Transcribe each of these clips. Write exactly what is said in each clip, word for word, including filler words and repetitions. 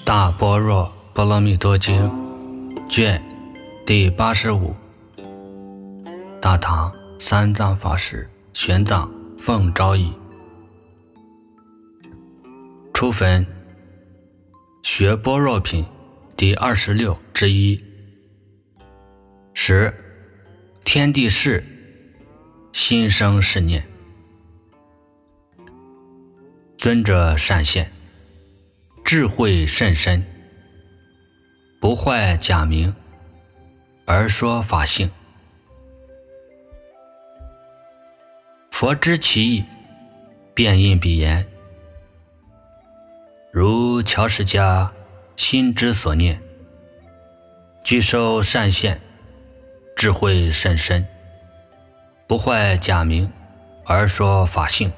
大般若波罗蜜多经卷第八十五，大唐三藏法师玄奘奉诏译。初分学般若品第二十六之一。十天地事，心生是念。尊者善现，智慧甚深，不坏假名，而说法性。佛知其意，便应彼言。如乔氏家心之所念，具受善现，智慧甚深，不坏假名，而说法性。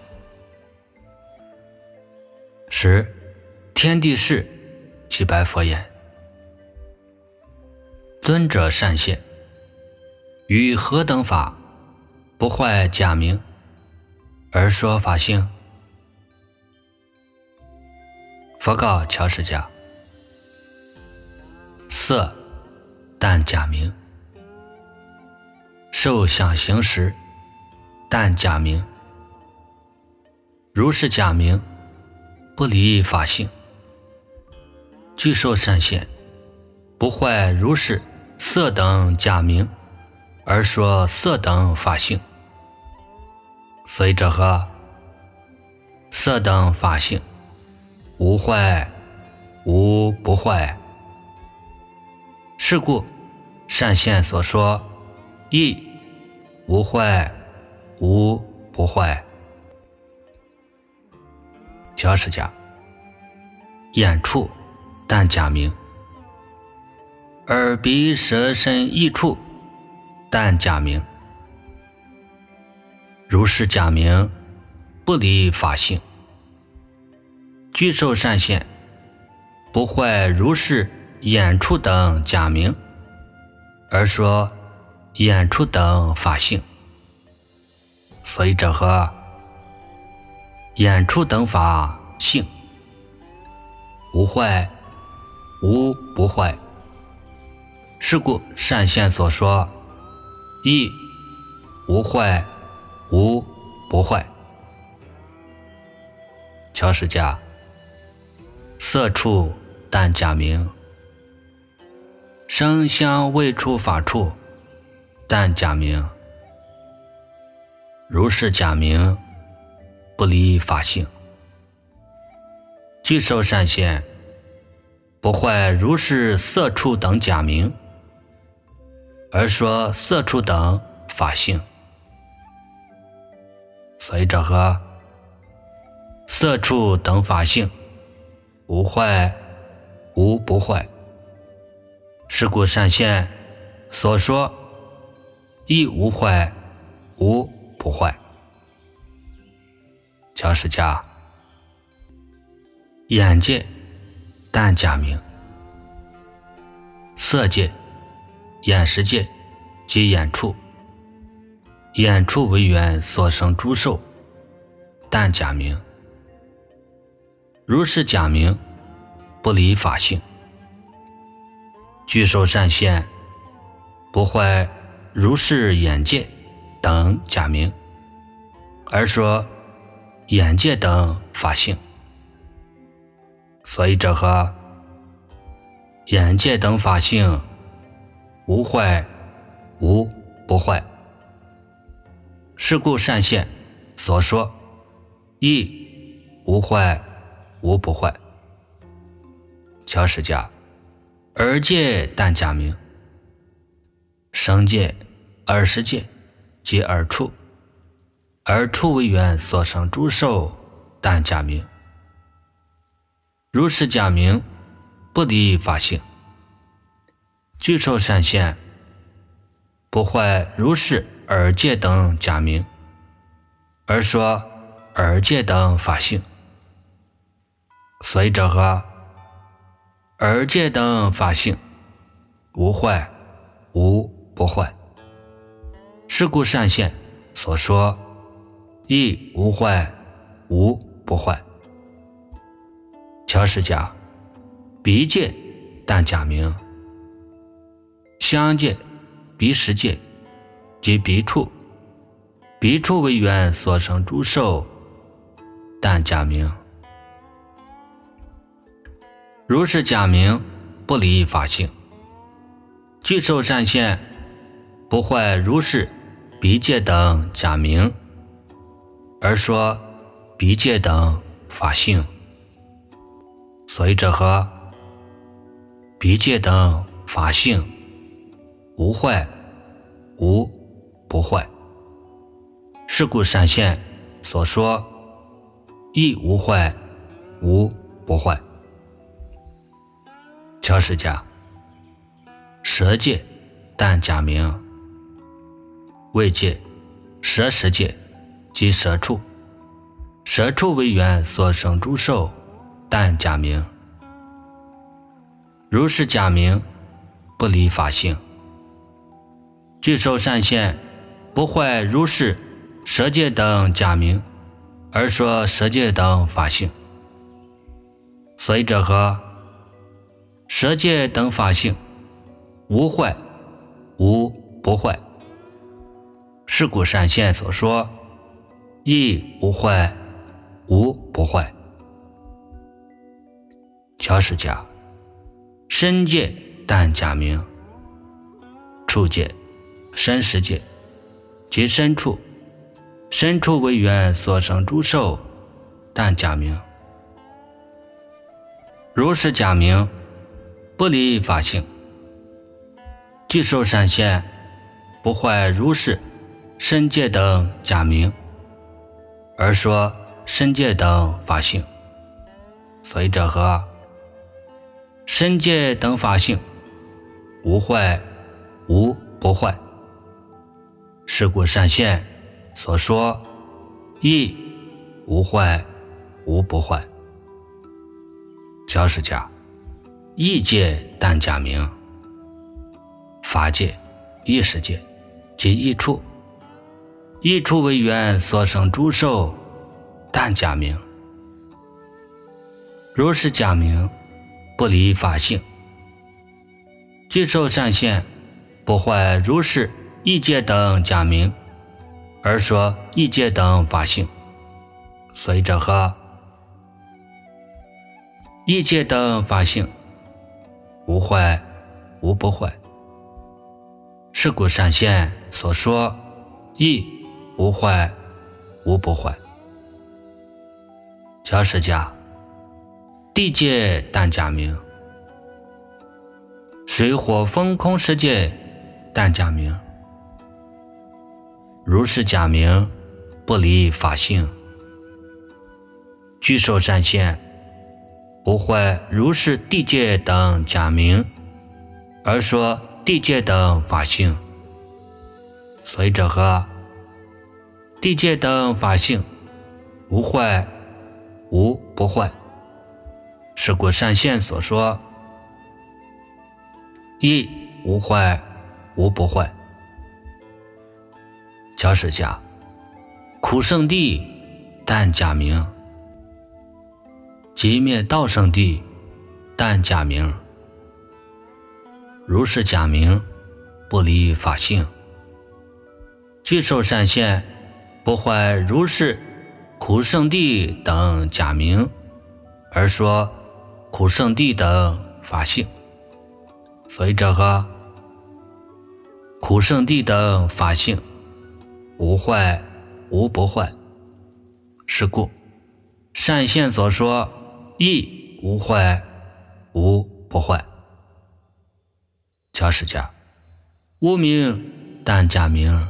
十天地事，即白佛言：尊者善现，于何等法，不坏假名，而说法性？佛告乔氏家：色但假名，受想行识但假名，如是假名，不离法性。具受善现，不坏如是色等假名，而说色等法性。所以者何？色等法性，无坏无不坏。是故善现所说，亦无坏无不坏。乔氏家：眼处但假名，耳鼻舌身意处但假名，如是假名，不离法性。具受善现，不坏如是眼处等假名，而说眼处等法性。所以者何？眼处等法性，无坏无不坏。是故善现所说，亦无坏无不坏。乔氏家：色处但假名，声香味触法处但假名，如是假名，不离法性。具受善现，不坏如是色处等假名，而说色处等法性。所以者何？色处等法性，无坏无不坏。是故善现所说，亦无坏无不坏。乔氏家：眼界但假名，色界、眼识界及眼处，眼处为缘所生诸受，但假名。如是假名，不离法性。具受善现，不坏如是眼界等假名，而说眼界等法性。所以者何？眼界等法性，无坏无不坏。是故善现所说，亦无坏无不坏。乔氏家：耳界但假名，声界、耳识界及耳处，耳处为缘所生诸受，但假名。如是假名，不离法性。具受善现，不坏如是耳界等假名，而说耳界等法性。所以者何？耳界等法性，无坏无不坏。是故善现所说，亦无坏无不坏。乔氏家： 鼻界但假名，香界、鼻识界及鼻处，鼻处为缘所生诸受，但假名。如是假名，不离法性，具受善现，不坏如是鼻界等假名，而说鼻界等法性。所以者何？鼻界等法性，无坏，无不坏。是故善现所说，亦无坏，无不坏。乔氏甲，舌界但假名，味界、舌识界及舌处，舌处为缘所生诸受，但假名。如是假名，不离法性，具受善现，不坏如是舌界等假名，而说舌界等法性。所以者何？舌界等法性，无坏，无不坏。是故善现所说，亦无坏，无不坏。乔氏甲，身界但假名，处界、身识界及身处，身处为缘所生诸受，但假名。如是假名，不离法性，具受善现，不坏如是身界等假名，而说身界等法性。所以者何？身界等法性，无坏，无不坏。是故善现所说，亦无坏，无不坏。乔氏甲，意界但假名，法界、意识界及意处，意处为缘所生诸受，但假名。如是假名，不离法性，具受善现，不坏如是意界等假名，而说意界等法性。所以者何？意界等法性，无坏，无不坏。是故善现所说，亦无坏，无不坏。乔氏甲，地界但假名，水火风空世界但假名。如是假名，不离法性，具受善现，不坏如是地界等假名，而说地界等法性。所以者何？地界等法性，无坏，无不坏。是故善现所说，亦无坏，无不坏。乔氏甲，苦圣地但假名，即灭道圣地但假名。如是假名，不离法性，具受善现，不坏如是苦圣地等假名，而说苦圣地等法性。所以者何？苦圣地等法性，无坏，无不坏。是故善现所说，亦无坏，无不坏。乔氏甲，无名但假名，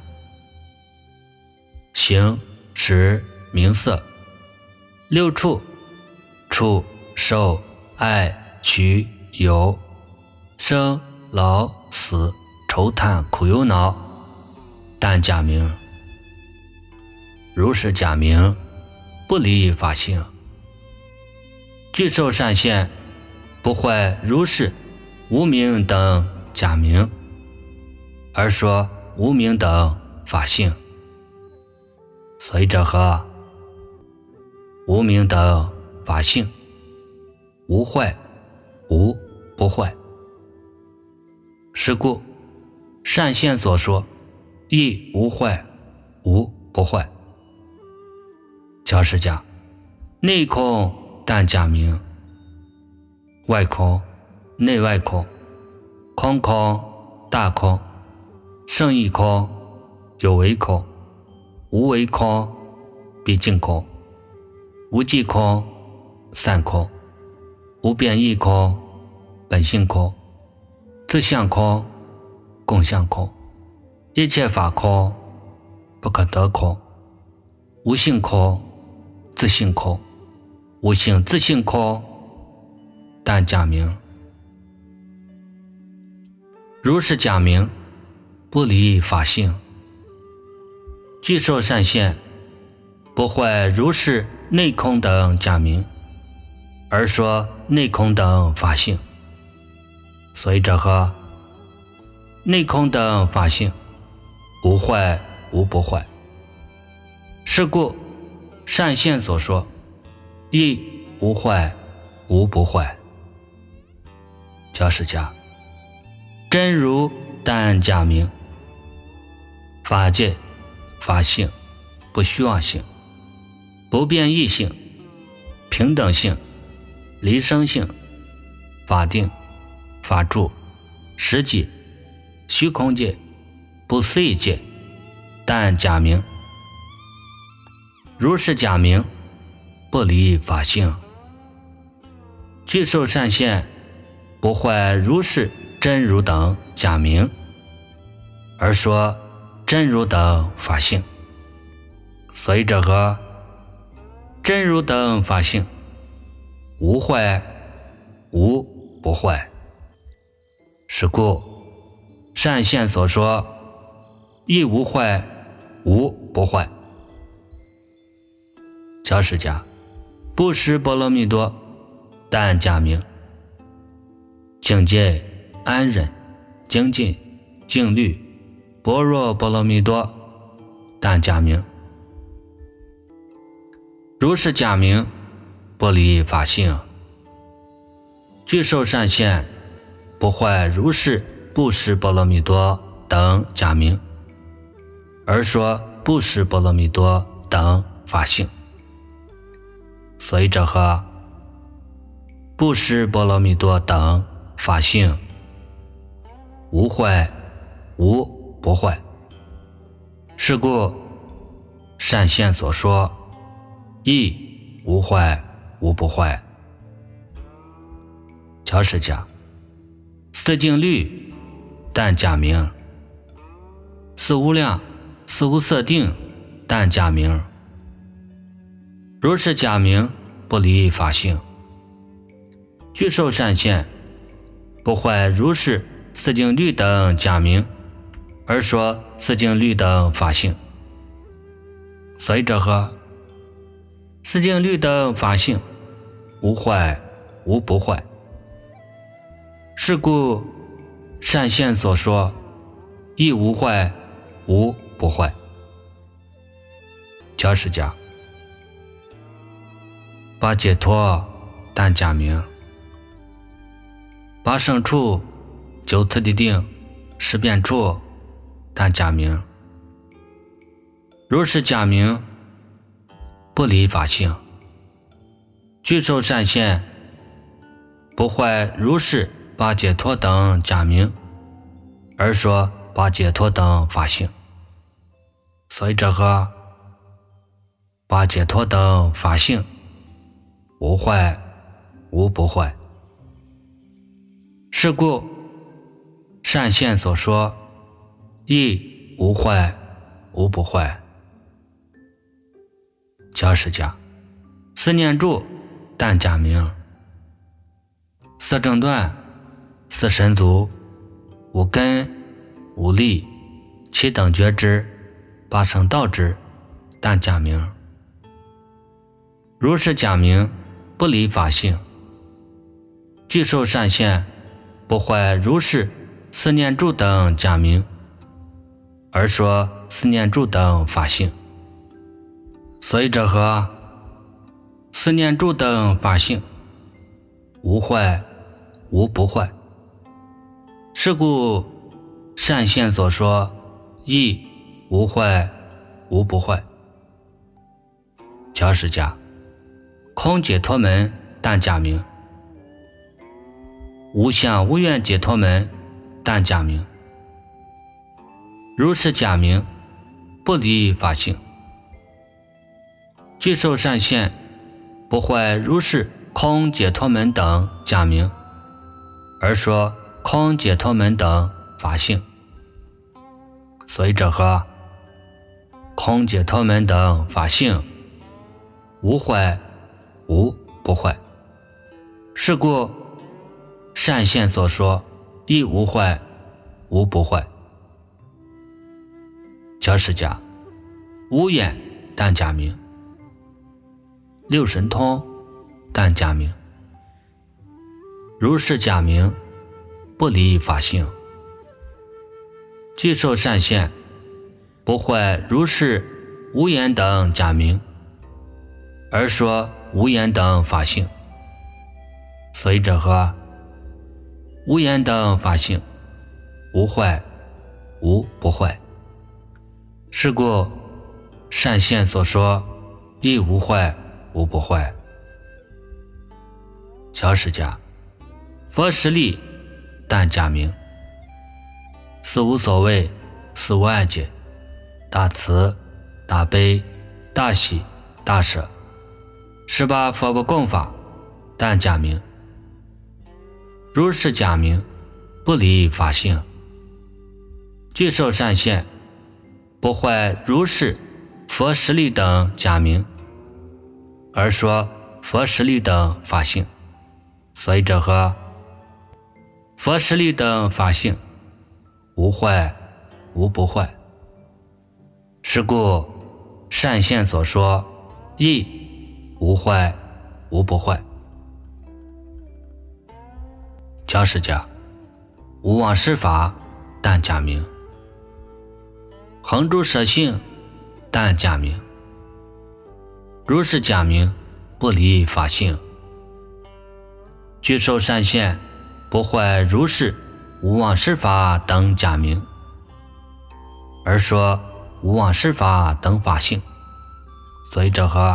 形、识、名色，六处，触、受、爱、取、有，生、老、死、愁叹、苦忧恼，但假名。如是假名，不离法性，具受善现，不坏如是无名等假名，而说无名等法性。所以者何？无名等法性，无坏， 无不坏。是故善现所说亦无坏，无不坏。教释家内空但假名，外空内外空，空空大空，胜义空，有为空，无为空，毕竟空，无际空，散空，无变异空，本性空，自相空，共相空，一切法空，不可得空，无性空，自性空，无性自性空，但假名。如是假名，不离法性。具受善现，不坏如是内空等假名，而说内空等法性。所以者何？内空等法性，无坏无不坏。是故善现所说亦无坏无不坏。教释家真如但假名，法界法性，不虚妄性，不变异性，平等性，离生性，法定，法住，实际，虚空界，不思议界，但假名。如是假名，不离法性。具受善现，不坏如是真如等假名，而说真如等法性。所以者何？真如等法性，无坏无不坏。是故善现所说亦无坏无不坏。教释家不识波罗蜜多，但假名。境界安忍精进静虑般若波罗蜜多，但假名。如是假名，不离法性。具受善现，不坏如是不识波罗蜜多等假名，而说不识波罗蜜多等法性。所以者何？不识波罗蜜多等法性，无坏无不坏。是故善现所说亦无坏无不坏。教释家四境律但假名，四无量四无色定但假名。如是假名，不离法性。具受善现，不坏如是四境律等假名，而说四境律等法性。所以者何？四境律等法性，无坏无不坏。是故善现所说亦无坏无不坏。教释家八解脱但假名，八胜处九次第定十变处但假名。如是假名，不离法性。具受善现，不坏如是八解脱等假名，而说八解脱等法性。所以者何？八解脱等法性，无坏无不坏。是故善现所说亦无坏无不坏。教释家四念住但假名，四正断四神足五根五力七等觉知八圣道之但假名。如是假名，不离法性。具受善现，不坏如是四念住等假名，而说四念住等法性。所以者何？四念住等法性，无坏无不坏。是故善现所说亦无坏无不坏。教释家空解脱门但假名，无相无愿解脱门但假名。如是假名，不离法性。具受善现，不坏如是空解脱门等假名，而说空解脱门等法性。所以者何？空解脱门等法性，无坏无不坏。是故善现所说亦无坏无不坏。教释家无眼但假名，六神通但假名。如是假名，不离法性。具受善现，不坏如是无眼等假名，而说无眼等法性。所以者何？无眼等法性，无坏无不坏。是故善现所说亦无坏无不坏。教释家佛实力但假名，四无所谓，四无碍解，大慈大悲大喜大舍，十八佛不共法但假名。如是假名，不离法性。具受善现，不坏如是佛实力等假名，而说佛实力等法性。所以者何？佛实力等法性，无坏无不坏。是故善现所说亦无坏无不坏。教释家无妄施法但假名，恒住舍性但假名。如是假名，不离法性。具受善现，不坏如是无妄施法等假名，而说无妄施法等法性。所以者何？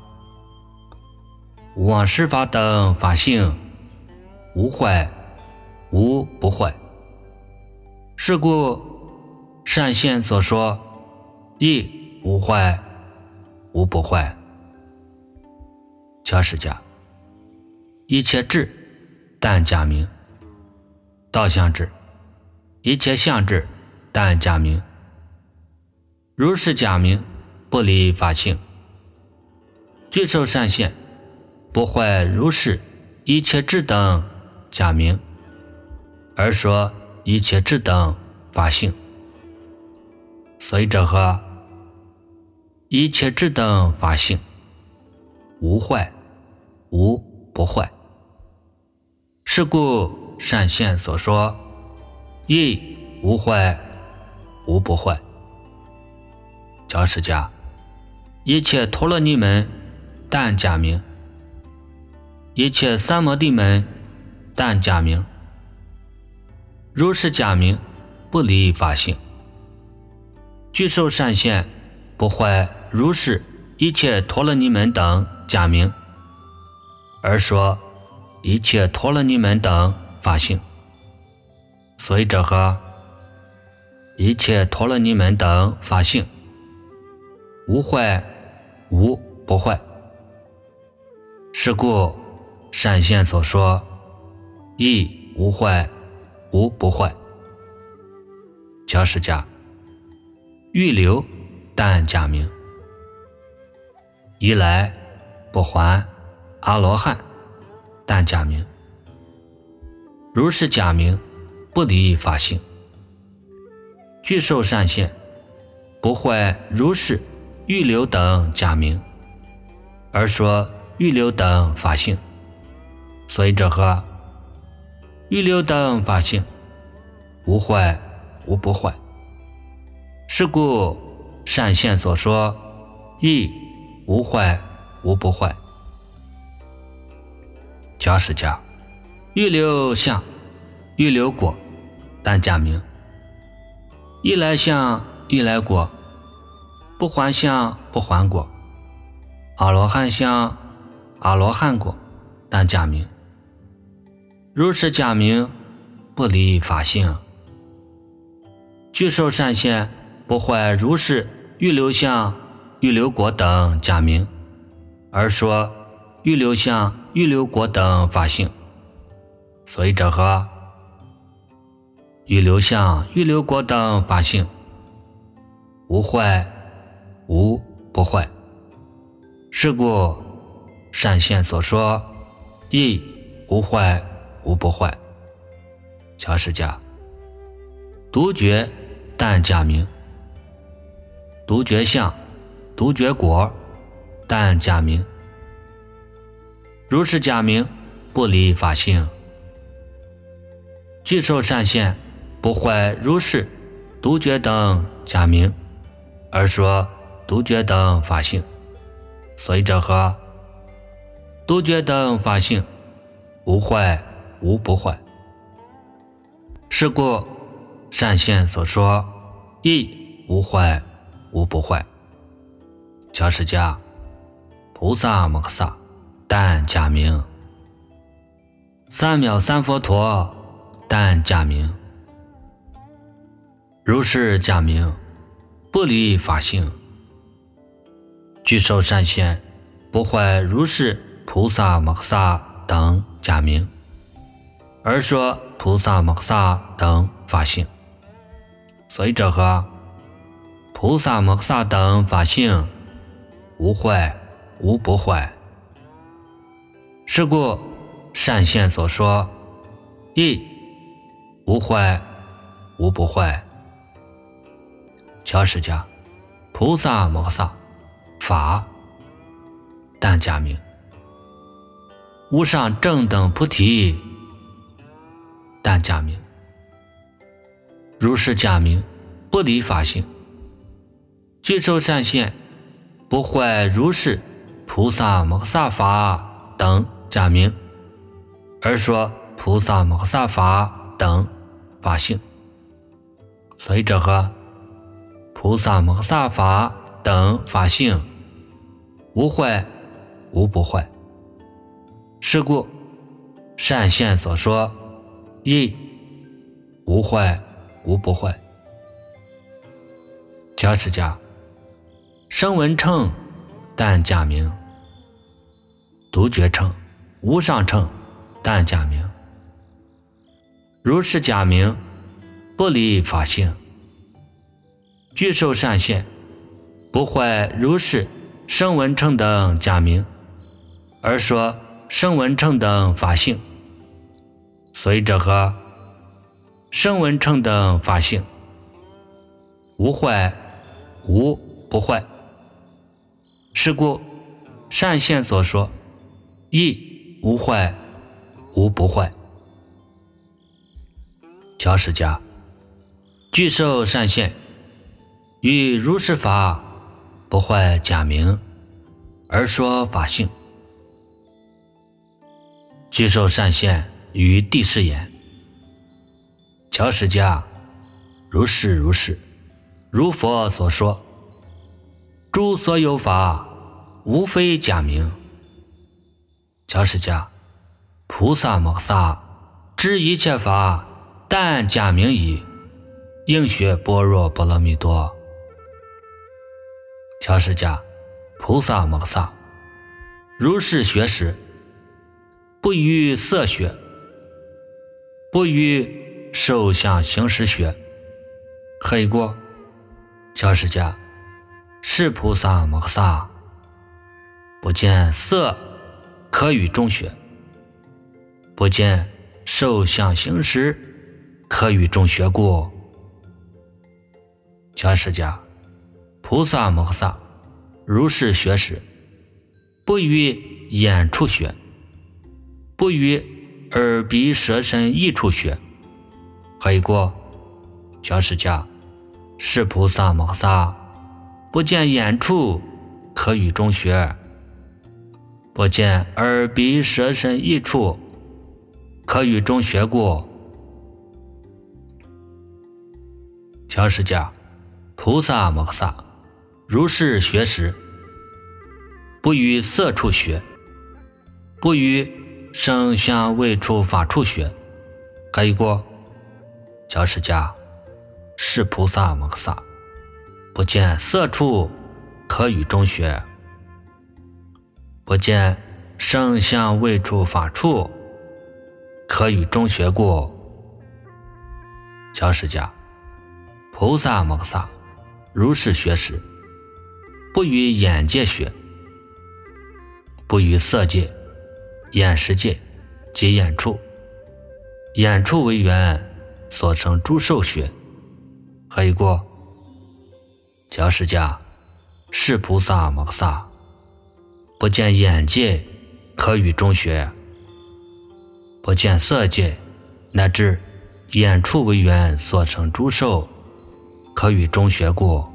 无妄施法等法性，无坏无不坏。是故善现所说亦无坏无不坏。教释家一切智但假名，道相智一切相智但假名。如是假名，不离法性。具受善现，不坏如是一切智等假名，而说一切智等法性。所以者何？一切智等法性，无坏无不坏。是故善现所说亦无坏无不坏。教释家一切陀罗尼门但假名，一切三摩地门但假名。如是假名，不离法性。具受善现，不坏如是一切陀罗尼门等假名，而说一切陀罗尼门等法性。所以者何？一切陀罗尼门等法性，无坏无不坏。是故善现所说亦无坏无不坏。教释家欲留但假名，一来不还阿罗汉但假名。如是假名，不离法性。具受善现，不坏如是欲留等假名，而说欲留等法性。所以者何？欲留等法性，无坏无不坏。是故善现所说亦无坏无不坏。教释家欲留相，欲留果，但假名。一来相，一来果，不还相，不还果。阿罗汉相，阿罗汉果，但假名。如是假名，不离法性。具受善现，不坏如是欲留相、欲留果等假名，而说欲留相、欲留果等法性。所以者何？欲留相、欲留果等法性，无坏，无不坏。是故善现所说，亦无坏，无不坏。乔释迦，独觉但假名，独觉相，独觉果，但假名。如是假名，不离法性。具受善现，不坏如是独觉等假名，而说独觉等法性。所以者何？独觉等法性，无坏，无不坏。是故善现所说，亦无坏，无不坏。乔释迦，菩萨摩诃萨，但假名。三藐三佛陀，但假名。如是假名，不离法性。具受善现，不坏如是菩萨摩诃萨等假名，而说菩萨摩诃萨等法性。所以者何？菩萨摩诃萨等法性，无坏，无不坏。是故善现所说，亦无坏，无不坏。乔释迦，菩萨摩诃萨法，但假名。无上正等菩提，但假名。如是假名，不离法性。具受善现，不坏如是菩萨摩诃萨法等假名，而说菩萨摩诃萨法等法性。所以者何？菩萨摩诃萨法等法性，无坏，无不坏。是故善现所说，亦无坏，无不坏。乔释迦，声闻乘，但假名。独觉乘，无上乘，但假名。如是假名，不离法性。具受善现，不坏如是声闻乘等假名，而说声闻乘等法性。所以者何？声闻乘等法性，无坏，无不坏。是故善现所说，亦无坏，无不坏。乔释迦，具受善现，于如是法，不坏假名，而说法性。具受善现于地释言。乔释迦，如是如是，如佛所说，诸所有法，无非假名。乔释迦，菩萨摩诃萨知一切法，但假名矣。应学般若波罗蜜多。乔释迦，菩萨摩诃萨如是学时，不于色学，不于受想行识学。何以故？乔释迦，是菩萨摩诃萨不见色可与中学，不见受想行识可与中学故。乔释迦，菩萨摩诃萨如是学时，不于眼处学，不于耳鼻舌身意处学。何以故？乔释迦，是菩萨摩诃萨不见眼处可与中学，不见耳鼻舌身意处可与中学过。乔释迦菩萨摩诃萨如是学时，不于色处学，不于声香味触法处学。还有过乔释迦是菩萨摩诃萨不见色处可与中学，不见声香味触法处可与中学过。乔释迦菩萨摩诃萨如是学时，不于眼界学，不于色界、眼识界及眼处，眼处为缘所成诸受学。还有过乔释迦是菩萨摩诃萨不见眼界可与中学，不见色界乃至眼处为缘所成诸受可与中学过。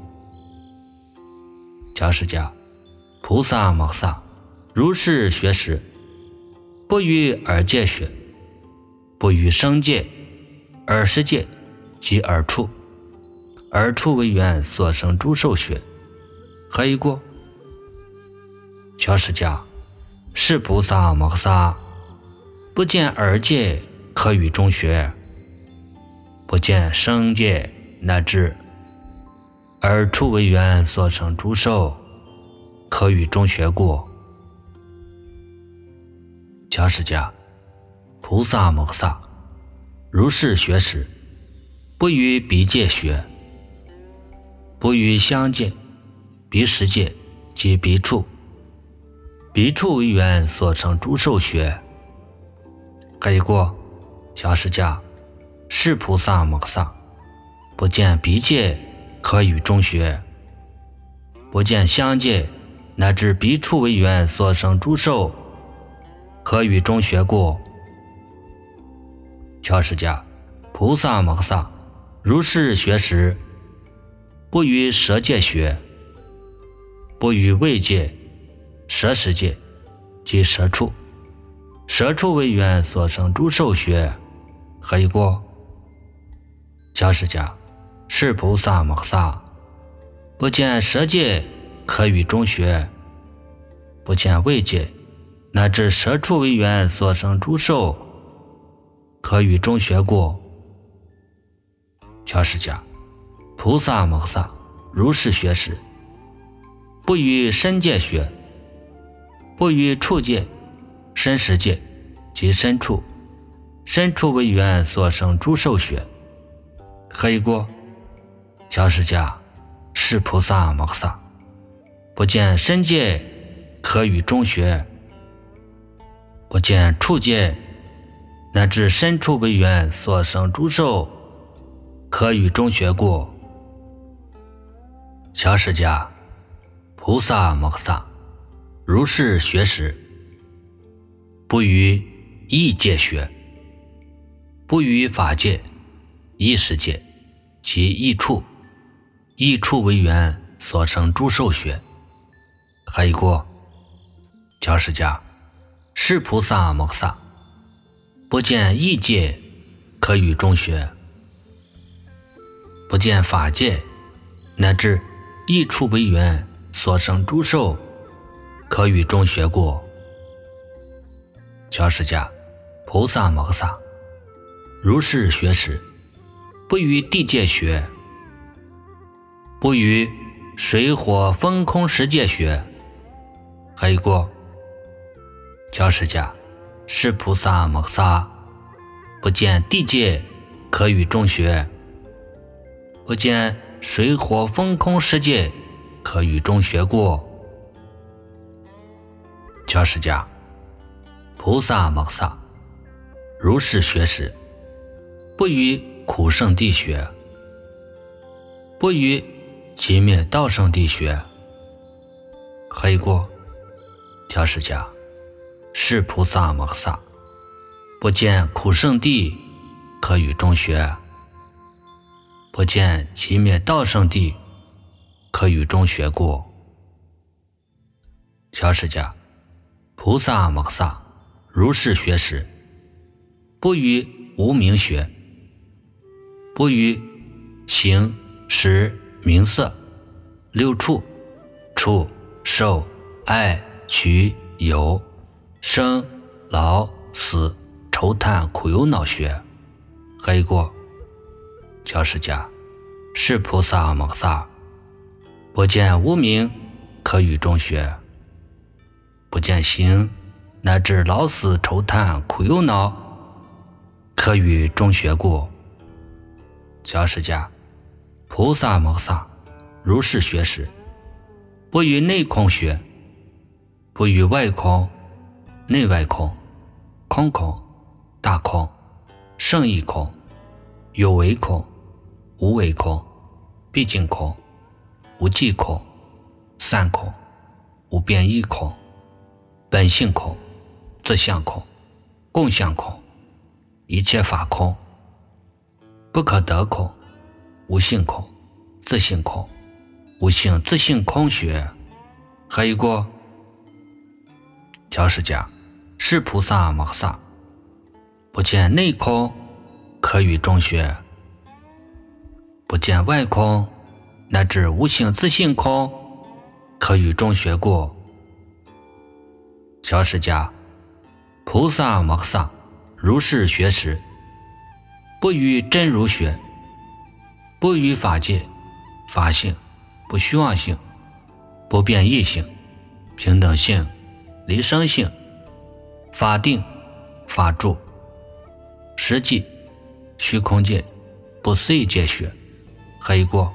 乔释迦菩萨摩诃萨如是学时，不于耳界学，不于声界、耳识界及耳处，耳处为缘所生诸受学。还有过乔释迦是菩萨摩诃萨不见耳界可与中学，不见声界乃至耳处为缘所成诸受可与中学过。乔释迦菩萨摩诃萨如是学时，不于鼻界学，不于香界、鼻识界及鼻处，鼻处为缘所成诸受学。还有过乔释迦是菩萨摩诃萨不见鼻界可与中学，不见香界乃至鼻处为缘所生诸受可与中学过。乔释迦菩萨摩诃萨如是学时，不于舌界学，不于味界、舌识界及舌处，舌处为缘所生诸受学。还有过乔释迦是菩萨摩诃萨不见舌界可与中学，不见味界乃至舌处为缘所生诸受可与中学过。乔释迦菩萨摩诃萨如是学时，不于身界学，不于处界、身识界及身处，身处为缘所生诸受学。还有过乔释迦是菩萨摩诃萨不见身界可与中学，不见处界乃至身处为缘所生诸受可与中学过。乔释迦菩萨摩诃萨如是学时，不于意界学，不于法界、意识界及意处，意处为缘所生诸受学。还有过乔释迦是菩萨摩诃萨不见意界可与中学，不见法界乃至意处为缘所生诸受可与中学过。乔释迦菩萨摩诃萨如是学时，不于地界学，不于水火风空识界学。还有过乔释迦是菩萨摩诃萨不见地界可与中学，不见水火风空识界可与中学过。乔释迦菩萨摩诃萨如是学时，不于苦圣地学，不于寂灭道圣地学。还有过乔释迦是菩萨摩诃萨不见苦圣地可与中学，不见寂灭道圣地可与中学过。乔释迦菩萨摩诃萨如是学时， 不与无名学，不与形识名色六处触受爱取有生老死愁叹苦忧恼学。还有一个教释迦是菩萨摩萨，不见无名可与中学，不见行乃至老死愁叹苦忧恼可与中学故。教释迦菩萨摩萨如是学时，不与内空学，不与外空内外空空空大空胜义空有为空无为空毕竟空无际空散空无变异空本性空自相空共相空一切法空不可得空无性空自性空无性自性空学。还有一个教释迦是菩萨摩萨，不见内空可与中学，不见外空乃至无性自性空可与中学故。教释迦菩萨摩萨如是学时，不与真如学，不与法界法性不虚妄性不变异性平等性离生性法定法住实际虚空界不思议界学。还有一个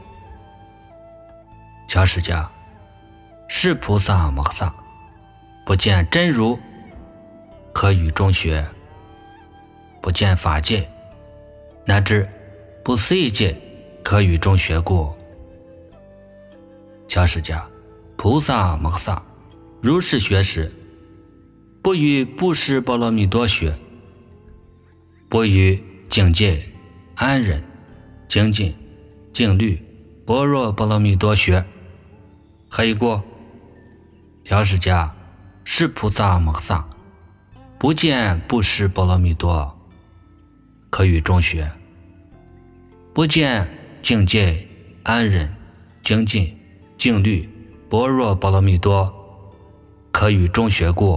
教释迦是菩萨摩萨，不见真如可与中学，不见法界乃至不思议界可与中学故。教释迦菩萨摩萨如是学时，不与布施波罗蜜多学，不与境界安忍精进静虑般若波罗蜜多学。还有一个教释迦是菩萨摩萨，不见布施波罗蜜多可与中学，不见境界安忍精进静虑般若波罗蜜多可与中学故。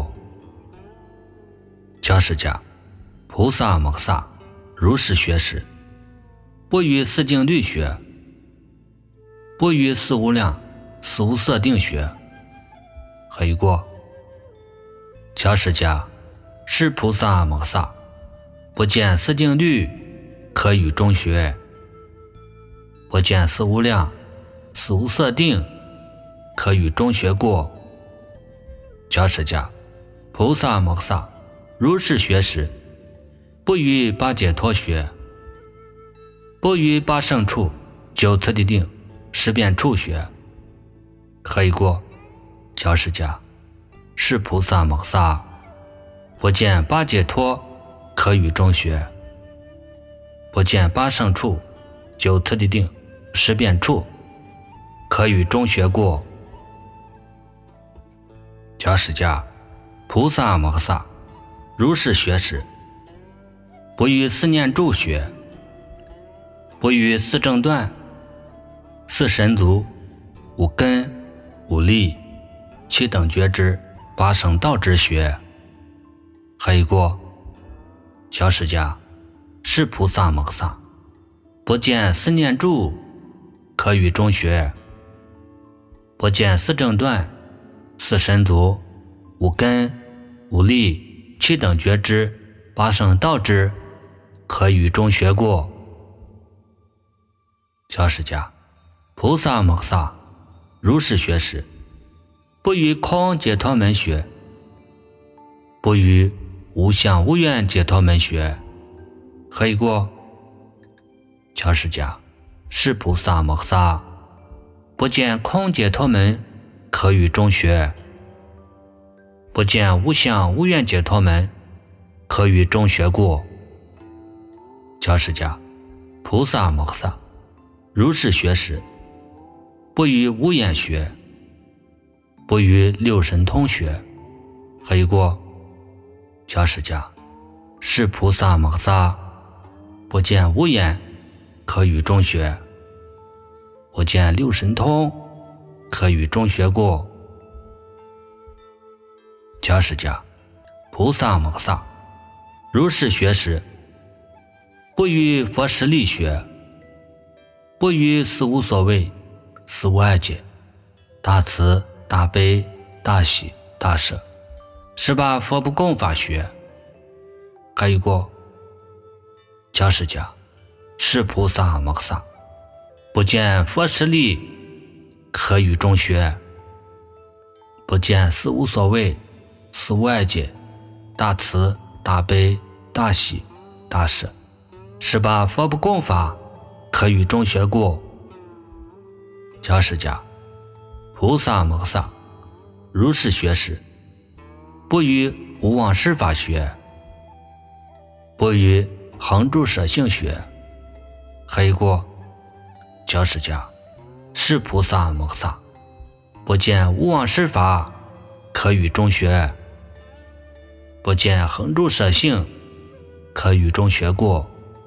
教释迦菩萨摩萨如是学时，不与四境律学，不与四无量四无色定学。还有一个教释迦是菩萨摩萨，不见四境律可与中学，不见四无量四无色定可与中学故。教释迦菩萨摩萨如是学时，不与八解脱学，不与八胜处九次第定十变处学。还有一个教释迦是菩萨摩萨，不见八解脱可与中学，不见八胜处九次第定十变处可与中学故。教释迦菩萨摩萨如是学时，不与四念住学，不与四正断四神足五根五力七等觉支八圣道之学。还有一个教释迦是菩萨摩萨，不见四念住可与中学，不见四正断四神足五根五力七等觉支八圣道之可与中学故。教释迦菩萨摩萨如是学时，不与空解脱门学，不与无相无愿解脱门学。还有一个教释迦是菩萨摩萨，不见空解脱门可与中学，不见无相无愿解脱门可与中学故。教释迦菩萨摩萨如是学时，不与无眼学，不与六神通学。还有一个教释迦是菩萨摩萨，不见五眼，可与众学；不见六神通，可与众学故。迦释迦，菩萨摩萨，如是学时，不与佛实力学，不与四无所谓、四无碍解、大慈、大悲、大喜、大舍十八佛不共法学。还有个迦释迦，是菩萨摩萨，不见佛实力，可与众学；不见四无所谓、四无碍解、大慈、大悲、大喜、大舍十八佛不共法，可与众学故。迦释迦，菩萨摩萨，如是学时，不与无妄施法学，不与恒住舍性学。还有个迦释迦，是菩萨摩萨，不见无妄施法，可与众学；不见恒住舍性，可与众学故。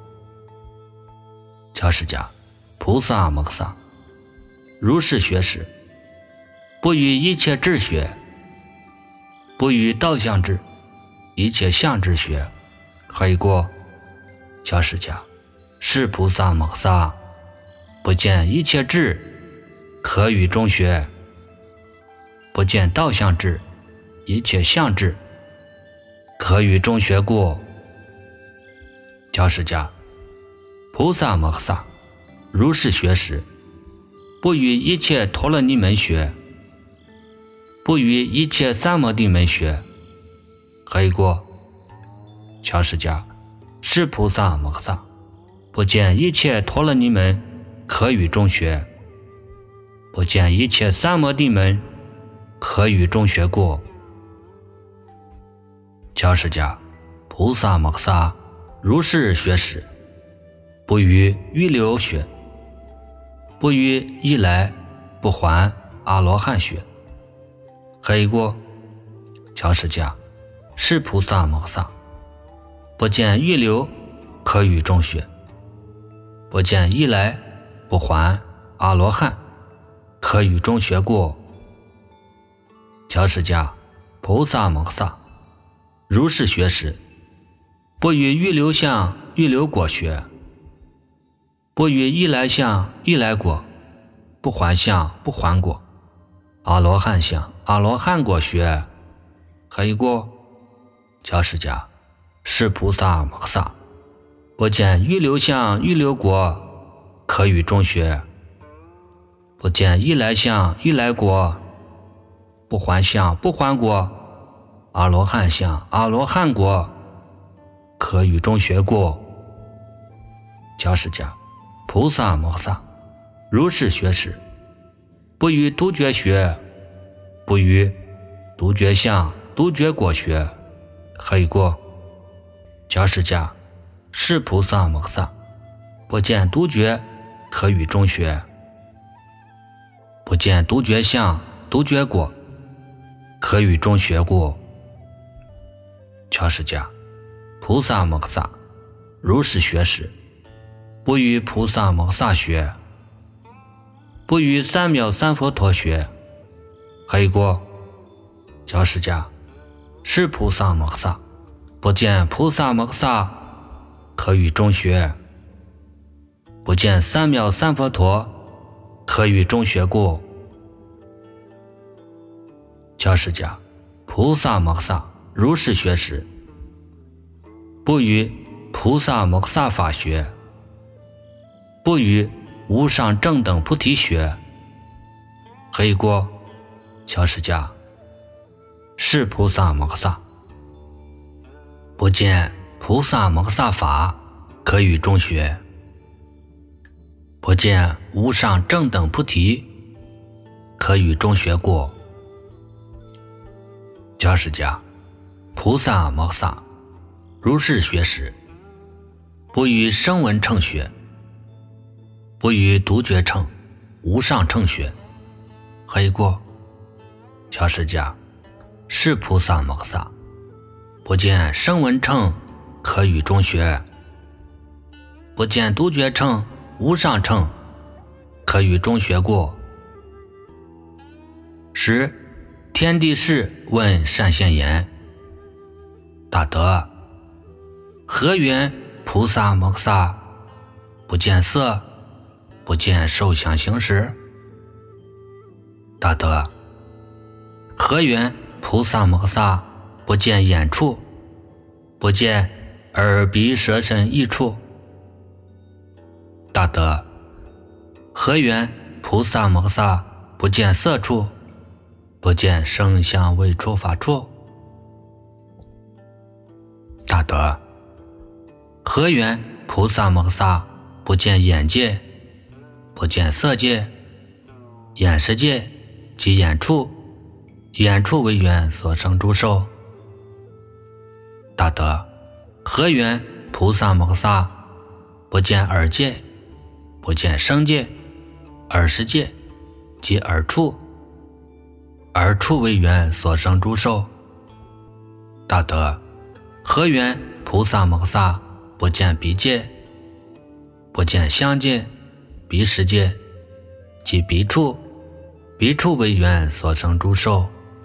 迦释迦，菩萨摩萨，如是学时，不与一切智学，不与道相智、一切相智学。还有个迦释迦，是菩萨摩萨，不见一切智，可与众学；不见道相智、一切相智，可与众学故。迦释迦，菩萨摩萨，如是学时，不与一切陀罗尼门学，不与一切三摩地门学。还有个迦释迦，是菩萨摩萨，不见一切陀罗尼门，可与众学；不见一切三摩地门，可与众学故。迦释迦，菩萨摩萨，如是学时，不与预流学，不与一来不还阿罗汉学。还有个迦释迦，是菩萨摩萨，不见预流，可与众学；不见一来不还阿罗汉，可与众学故。迦释迦，菩萨摩萨，如是学时，不与预流相、预流果学，不与一来相、一来果，不还相、不还果，阿罗汉相、阿罗汉果学。还有个迦释迦，是菩萨摩萨，不见预流相、预流果，可与众学；不见一来相、一来果，不还相、不还果，阿罗汉相、阿罗汉果，可与众学故。迦释迦，菩萨摩萨，如是学时，不与独觉学，不与独觉相、独觉果学。还有个迦释迦，是菩萨摩萨，不见独觉，可与众学；不见独觉相、独觉果，可与众学故。迦释迦，菩萨摩萨，如是学时，不与菩萨摩萨学，不与三藐三佛陀学。还有个迦释迦，是菩萨摩萨，不见菩萨摩萨，可与众学；不见三藐三佛陀，可与众学故。迦释迦，菩萨摩萨，如是学时，不与菩萨摩萨法学，不与无上正等菩提学。还有个迦释迦，是菩萨摩萨，不见菩萨摩萨法，可与众学；不见无上正等菩提，可与众学故。迦释迦，菩萨摩萨，如是学时，不与声闻乘学，不与独觉乘、无上乘学。还有个迦释迦，是菩萨摩萨，不见声闻乘、 可与中学。不见杜鹃城，无上乘，可与中学过。十，天地事问善现言。大德，何云菩萨摩诃萨不见色，不见受想行识？大德，何云菩萨摩诃萨不见眼处，不见耳鼻舌身意处？大德，何云菩萨摩诃萨不见色处，不见声香味触法处？大德，何云菩萨摩诃萨不见眼界，不见色界、眼识界及眼处，眼处为缘所生诸受？大德，何云菩萨摩诃萨不见耳界，不见声界、耳识界及耳处，耳处为缘所生诸受？大德，何云菩萨摩诃萨不见鼻界，不见香界、鼻识界及鼻处，鼻处为缘所生诸受？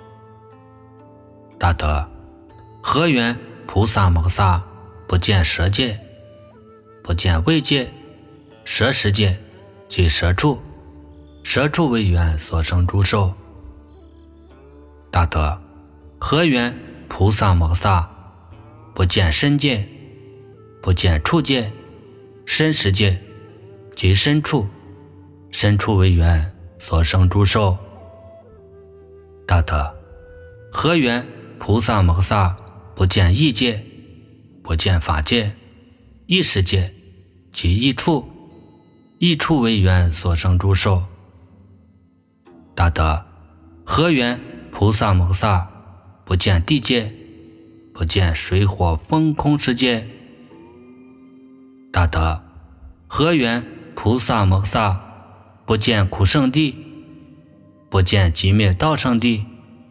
大德，何云菩萨摩诃萨不见舌界，不见味界、舌识界及舌处，舌处为缘所生诸受？大德，何云菩萨摩诃萨不见身界，不见处界、身识界及身处，身处为缘所生诸受？大德，何云菩萨摩诃萨不见意界，不见法界、意识界及意处，意处为缘所生诸受？大德，何云菩萨摩诃萨不见地界，不见水火风空世界？大德，何云菩萨摩诃萨不见苦圣地，不见寂灭道圣地？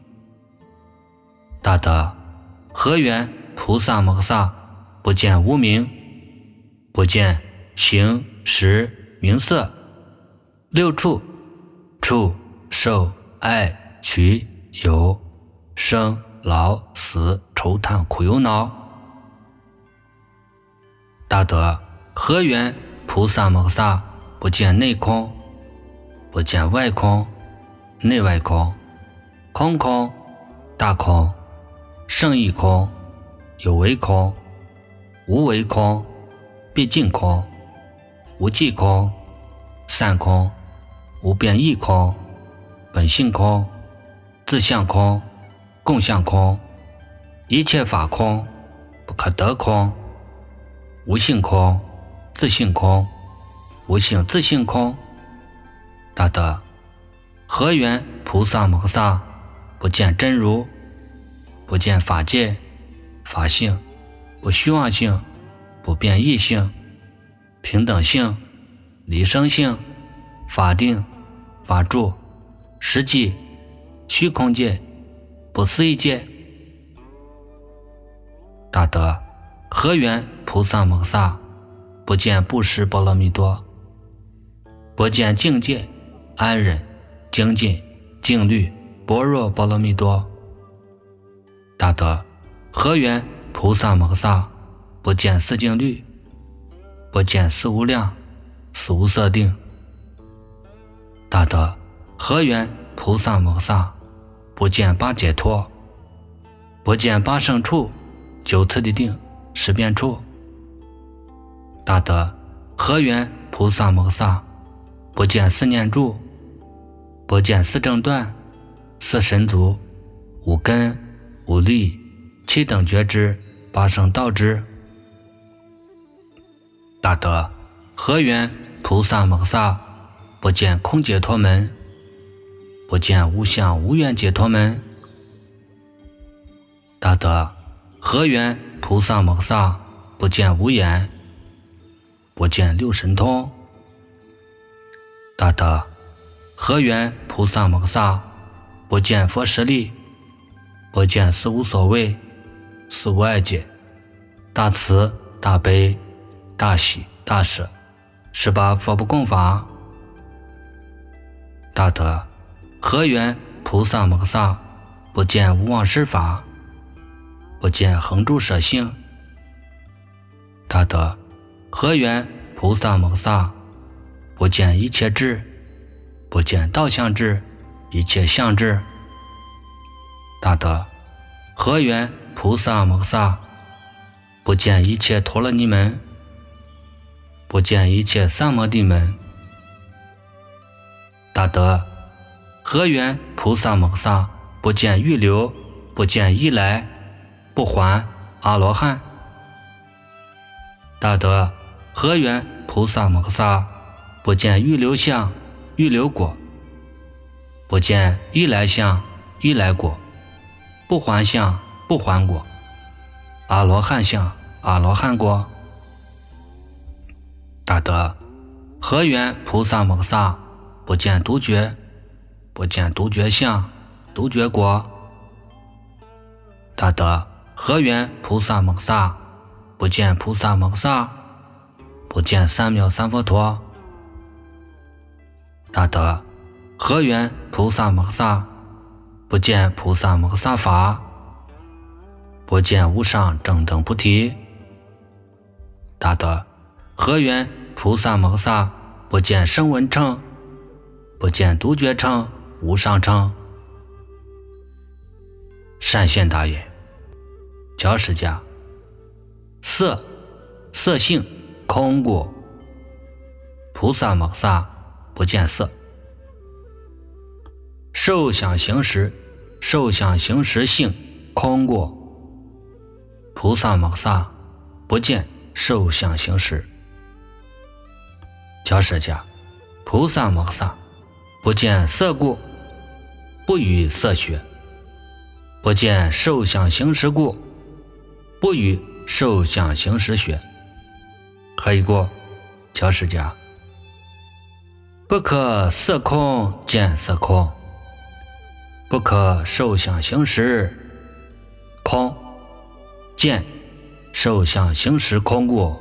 大德，何云菩萨摩诃萨不见无明，不见形识名色六处，触受爱取有生老死愁叹苦忧恼？大德，何云菩萨摩诃萨不见内空，不见外空、内外空、空空、大空、圣义空、有为空、无为空、毕竟空、无际空、散空、无变异空、本性空、自相空、共相空、一切法空、不可得空、无性空、自性空、无性自性空？大德，何云菩萨摩诃萨不见真如，不见法界、法性、不虚妄性、不变异性、平等性、离生性、法定、法住、实际、虚空界、不思议界？大德，何云菩萨摩诃萨不见布施波罗蜜多，不见境界、安忍、精进、静虑、般若波罗蜜多？大德，何云菩萨摩诃萨不见四静虑，不见四无量、四无色定？大德，何云菩萨摩诃萨不见八解脱，不见八圣处、九次第定、十变处？大德，何云菩萨摩诃萨不见四念住，不见四正断、四神足、五根、五力、七等觉知、八圣道知？大德，何云菩萨摩诃萨不见空解脱门，不见无相无愿解脱门？大德，何云菩萨摩诃萨不见无眼，不见六神通？大德，何云菩萨摩诃萨不见佛实力，不见四无所谓、四无碍解、 大慈大悲大喜大舍，十八佛不共法。大德何缘菩萨摩诃萨不见无妄施法，不见恒住舍性。大德何缘菩萨摩诃萨不见一切智，不见道相智，一切相智。大德何缘菩萨摩诃萨不见一切陀罗尼门，不见一切三摩地门。大德何缘菩萨摩诃萨不见预流，不见依来，不还阿罗汉。大德何缘菩萨摩诃萨不见预流相，预流果，不见依来相，依来果，不还相，不还果，阿罗汉相，阿罗汉果。大德何缘菩萨摩诃萨不见独觉，不见独觉相，独觉果。大德何缘菩萨摩诃萨不见菩萨摩诃萨不见三藐三佛陀。大德何缘菩萨摩诃萨不见菩萨摩诃萨法，不见无上正等菩提。大德何缘菩萨摩诃萨不见声闻乘，不见独觉乘，无上乘。善现大言，教释迦，色色性空过，菩萨摩诃萨不见色。受想行识，受想行识性空过，菩萨摩诃萨不见受想行识。教释迦，菩萨摩诃萨不见色故，不与色学，不见受想行识故，不与受想行识学。何以故？教释迦，不可色空见色空，不可受想行识空见受想行识空故。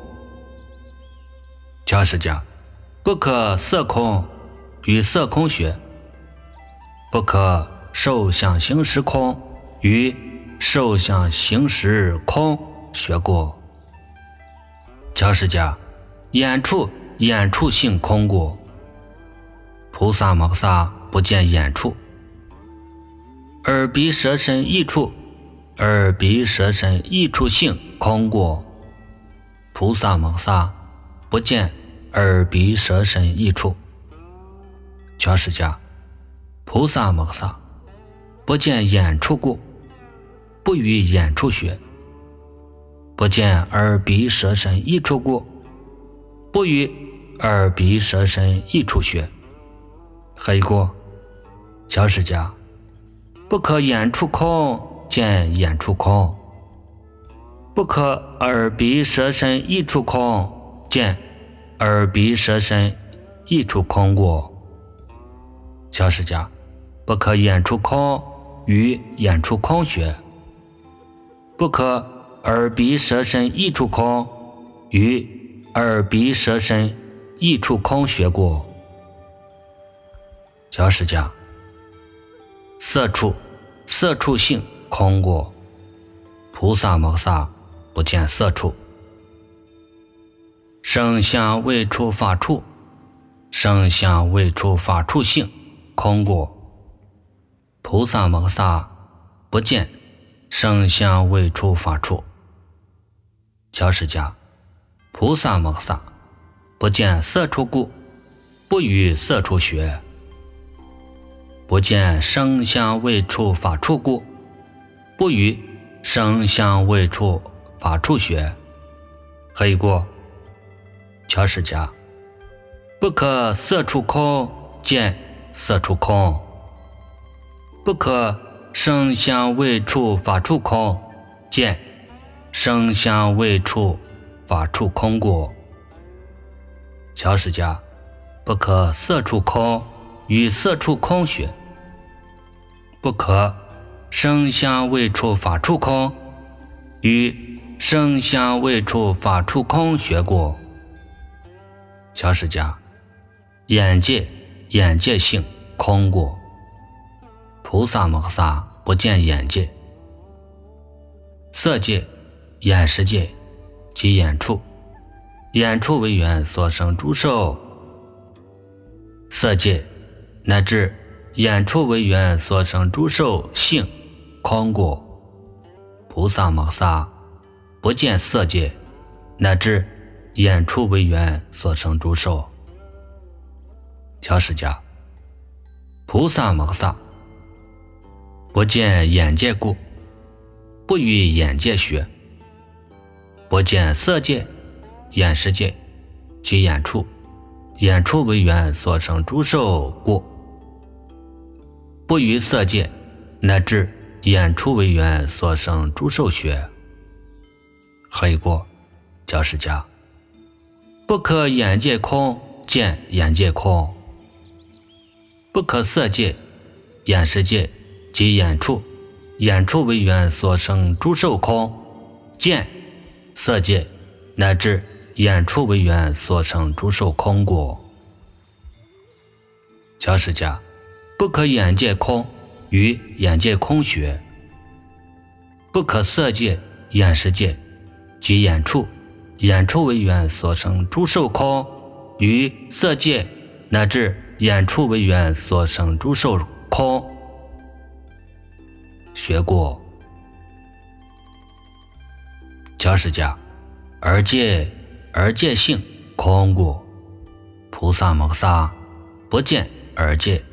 教释迦，不可色空与色空学，不可受想行识空与受想行识空学过。教释迦，眼处眼处性空过，菩萨摩诃萨不见眼处。耳鼻舌身意处，耳鼻舌身意处性空过，菩萨摩诃萨不见耳鼻舌身意处。教释迦，菩萨摩诃萨不见眼处故，不与眼处学，不见耳鼻舌身意处故，不与耳鼻舌身意处学。何以故？教释迦，不可眼处空见眼处空，不可耳鼻舌身意处空见耳鼻舌身意处空过。教释迦，不可眼处空与眼处空学，不可耳鼻舌身意处空与耳鼻舌身意处空学过。教释迦，色处色处性空过，菩萨摩诃萨不见色处。声相味触法处，声相味触法处性空过，菩萨摩诃萨不见声相味触法处。教释迦，菩萨摩诃萨不见色处故，不与色处学，不见声相味触法处故，不与声相味触法处学。何以故？教释迦，不可色处空见色处空，不可声相味触法处空见声相味触法处空过。教释迦，不可色处空与色处空学，不可声相味触法处空与声香味触法处空学过。小史家，眼界眼界性空过。菩萨摩萨不见眼界。色界眼识界即眼处，眼处为缘所生诸受。色界乃至眼处为缘所生诸受性空过。菩萨摩萨不见色界乃至眼处为缘所生诸受。小史家，菩萨摩萨不见眼界故，不与眼界学。不见色界眼识界即眼处，眼处为缘所生诸受故，不与色界乃至眼处为缘所生诸受学。何以过？教释家，不可眼界空见眼界空，不可色界眼识界即眼处，眼处为缘所生诸受空见色界乃至眼处为缘所生诸受空过。教释家，不可眼界空与眼界空学，不可色界眼识界即眼处，眼处为缘所生诸受空与色界乃至眼处为缘所生诸受空学过。教释家，而界而界性空过。菩萨摩萨不见而界。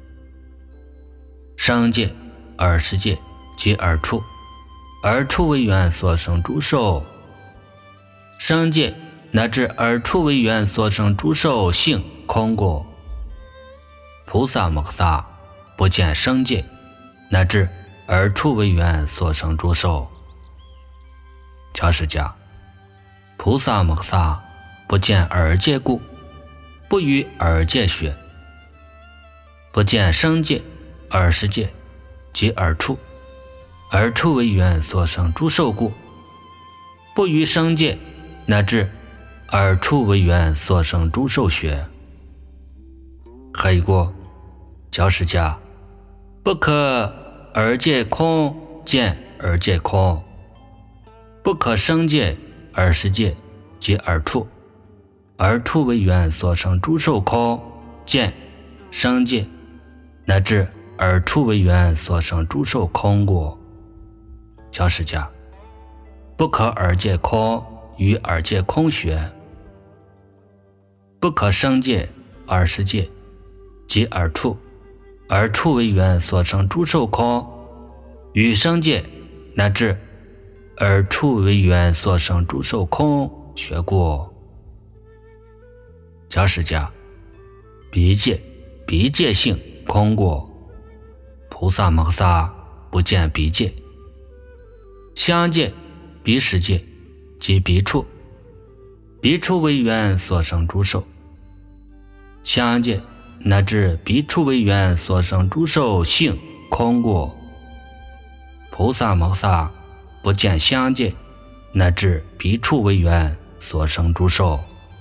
声界耳识界即耳处，耳处为缘所生诸受。声界乃至耳处为缘所生诸受性空过。菩萨摩萨不见声界乃至耳处为缘所生诸受。教释家，菩萨摩萨不见耳界故，不与耳界学。不见声界耳识界即耳处，耳处为缘所生诸受故，不与声界乃至耳处为缘所生诸受学。何以过？教释家，不可耳界空见耳界空，不可声界耳识界即耳处，耳处为缘所生诸受空见声界乃至耳处为缘所生诸受空过。教释家，不可耳界空与耳界空学，不可声界耳识界即耳处，耳处为缘所生诸受空与声界乃至耳处为缘所生诸受空学过。教释家，鼻界鼻界性空过。菩萨摩萨不见鼻界。香界鼻识界即鼻处，鼻处为缘所生诸受。香界乃至鼻处为缘所生诸受性空过。菩萨摩萨不见香界乃至鼻处为缘所生诸受。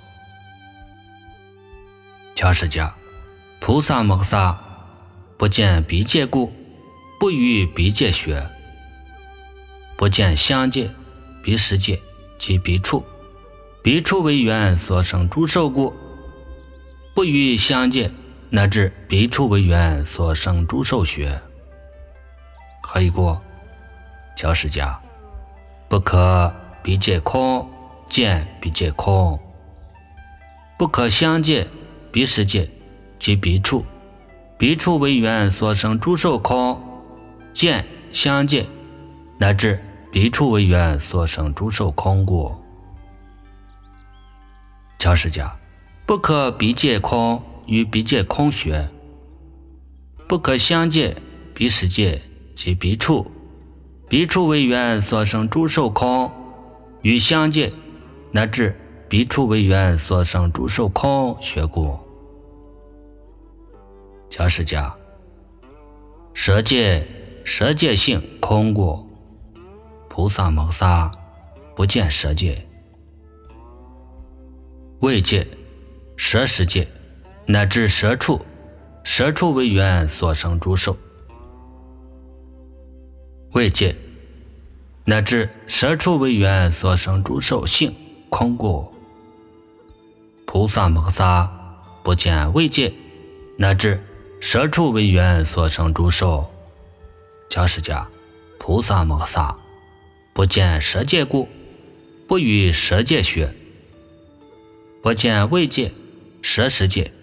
教释家，菩萨摩萨不见鼻界故，不与鼻界学。不见香界鼻识界即鼻处，鼻处为缘所生诸受故，不与香界乃至鼻处为缘所生诸受学。何以过？教释家，不可鼻界空见鼻界空，不可香界鼻识界即鼻处，鼻处为缘所生诸受空见香界乃至鼻处为缘所生诸受空过。教释家，不可鼻界空与鼻界空学，不可香界鼻识界及鼻处，鼻处为缘所生诸受空与香界乃至鼻处为缘所生诸受空学过。教释家，舌界舌界性空过。菩萨摩萨不见舍界。为界、舍世界，乃至舍处，舍处为缘所生诸受。为界，乃至舍处为缘所生诸受性空故。菩萨摩诃萨不见为界，乃至舍处为缘所生诸受。教释迦，菩萨摩诃萨不见舍界故，不与舍界学。不见为界、舍世界，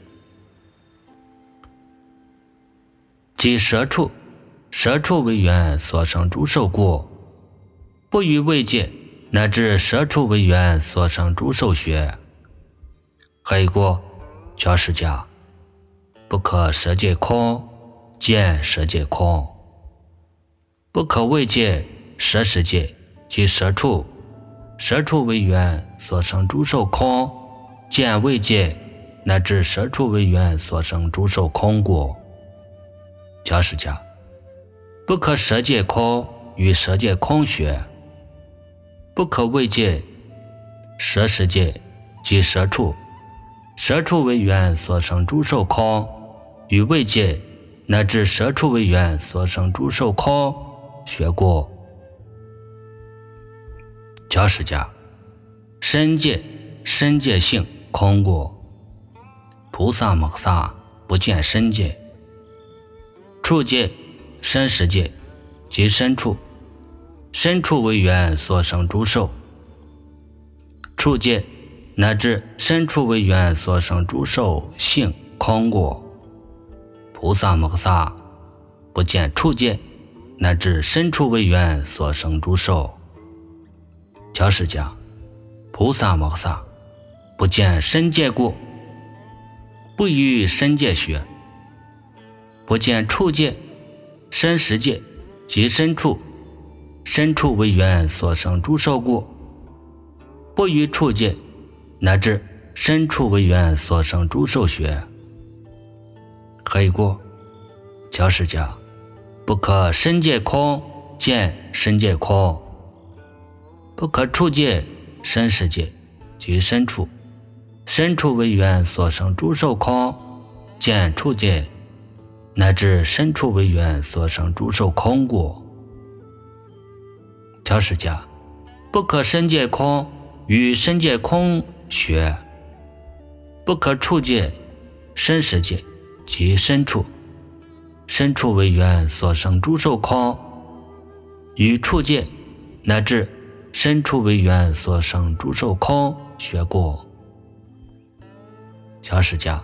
即舍处、舍处为缘所生诸受故，不与为界乃至舍处为缘所生诸受学。何以故？教释迦，不可舍界空，见舍界空；不可为界、舍世界，即舍处、舍处为缘所生诸受空，见为界乃至舍处为缘所生诸受空故。教释迦，不可舍界空与舍界空学，不可为界、舍世界，即舍处、舍处为缘所生诸受空，与为界乃至舍处为缘所生诸受空学故。教释迦，身界、身界性空故。菩萨摩诃萨不见身界。处界、身世界，即身处、身处为缘所生诸受。处界乃至身处为缘所生诸受性空故。菩萨摩诃萨不见处界，乃至身处为缘所生诸受。教释迦，菩萨摩诃萨不见身界故，不与身界学。不见处界、身世界，即身处、身处为缘所生诸受故，不与处界乃至身处为缘所生诸受学。何以故？教释迦，不可身界空，见身界空；不可处界、身世界，即身处、身处为缘所生诸受空，见处界乃至身处为缘所生诸受空故。教释迦，不可身界空与身界空学，不可处界、身世界，即身处、身处为缘所生诸受空，与处界乃至身处为缘所生诸受空学故。教释迦，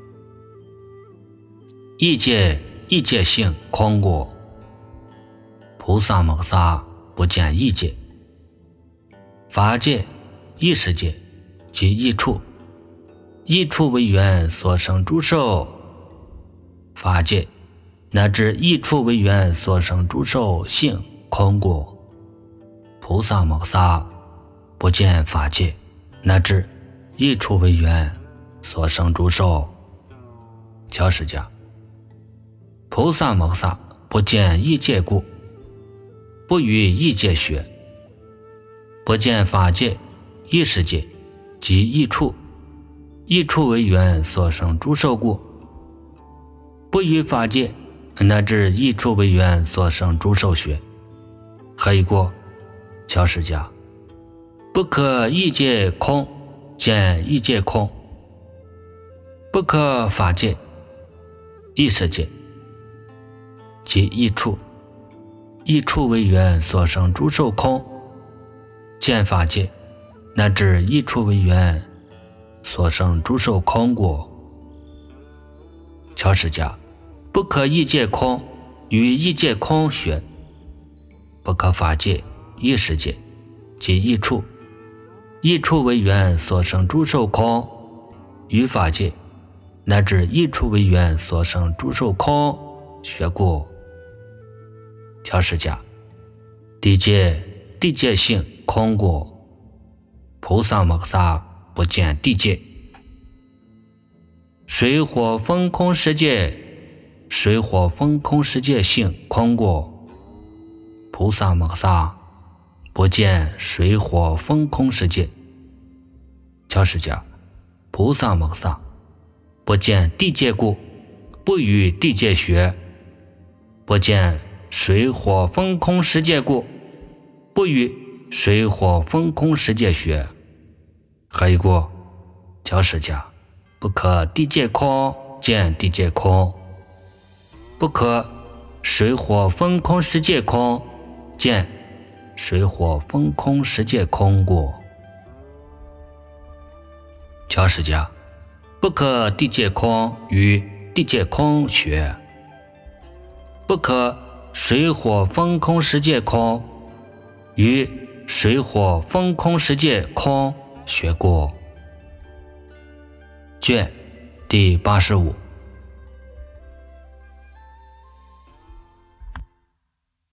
异界、异界性空故。菩萨摩诃萨不见异界。法界、异世界，即异处、异处为缘所生诸受。法界乃至异处为缘所生诸受性空故。菩萨摩诃萨不见法界乃至异处为缘所生诸受。教释迦，菩萨摩诃萨不见异界故，不与异界学。不见法界、异世界，即异处、异处为缘所生诸受故，不与法界乃至异处为缘所生诸受学。何以故？教释迦，不可异界空，见异界空；不可法界、异世界，即异处、异处为缘所生诸受空，见法界乃至异处为缘所生诸受空故。教释迦，不可异界空与异界空学，不可法界、异世界，即异处、异处为缘所生诸受空，与法界乃至异处为缘所生诸受空学故。教释迦，地界、地界性空故。菩萨摩诃萨不见地界。水火风空世界，水火风空世界性空故。菩萨摩诃萨不见水火风空世界。教师家菩萨摩萨，不见地界故，不与地界学；不见水火风空世界故，不与水火风空世界学。还有一个教师家不可地界空见地界空，不可水火风空世界空见水火风空世界空故。教师家不可地界空与地界空学，不可水火风空世界空与水火风空世界空学过。卷第八十五。